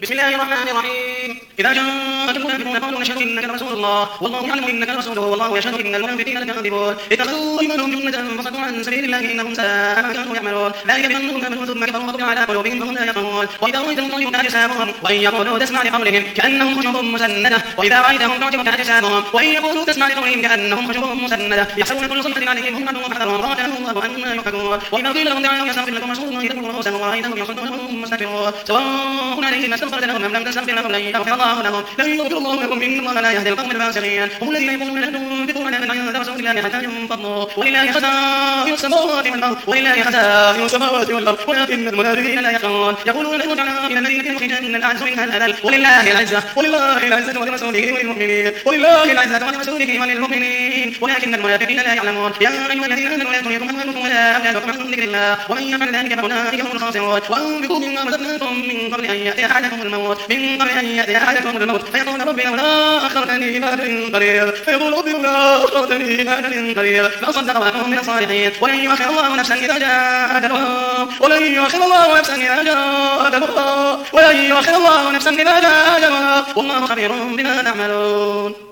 بسم الله الرحمن الرحيم إذا جاءك المنافقون قالوا نشهد إنك لرسول الله والله يعلم إنك لرسوله والله يشهد إن المنافقين لكاذبون اتخذوا أيمانهم جنة فصدوا عن سبيل الله إنهم ساء ما كانوا يعملون ذلك بأنهم آمنوا ثم كفروا وطبع على قلوبهم فهم لا يفقهون وإذا رأيتهم تعجبك أجسامهم وإن يقولوا تسمع لقولهم كأنهم خشب مسندة وإذا رأيتهم تعجبك أجسامهم وإن يقولوا تسمع لقولهم كأنهم خشب مسندة يحسبون كل صيحة عليهم هم عدو فاحذرهم قاتلهم الله أنى يؤفكون وإذا قيل لهم تعالوا يستغفر لكم رسول الله يذكروا رؤوسهم ورأيتهم يصدون وهم مستكبرون سواء عليهم استغفرت لهم أم لم تستغفر لهم لن يغفر الله لهم لن يغفر الله لكم إن الله لا يهدي القوم الفاسقين هم الذين يقولون لا تنفقوا على من عند رسول الله حتى ينفضوا ولله خزائن السماوات والأرض ولله خزائن السماوات والأرض ولكن المنافقين لا يفقهون يقولون لن نرجع إلى الذين يخرجن الأعز منها الأذل ولله العزة ولرسوله وللمؤمنين ولله العزة ولرسوله وللمؤمنين ولكن المنافقين لا يعلمون يا أيها الذين آمنوا لا تلهكم أموالكم ولا أولادكم عن ذكر الله ومن يفعل ذلك فأولئك هم الخاسرون وأنفقوا مما رزقناكم من قبل أن يأتي أحدكم الموت فيقول رب لولا أخرتني إلى أجل قريب فأصدق وأكون من الصالحين ولن يؤخر الله نفسا إذا جاء أجلها والله خبير بما تعملون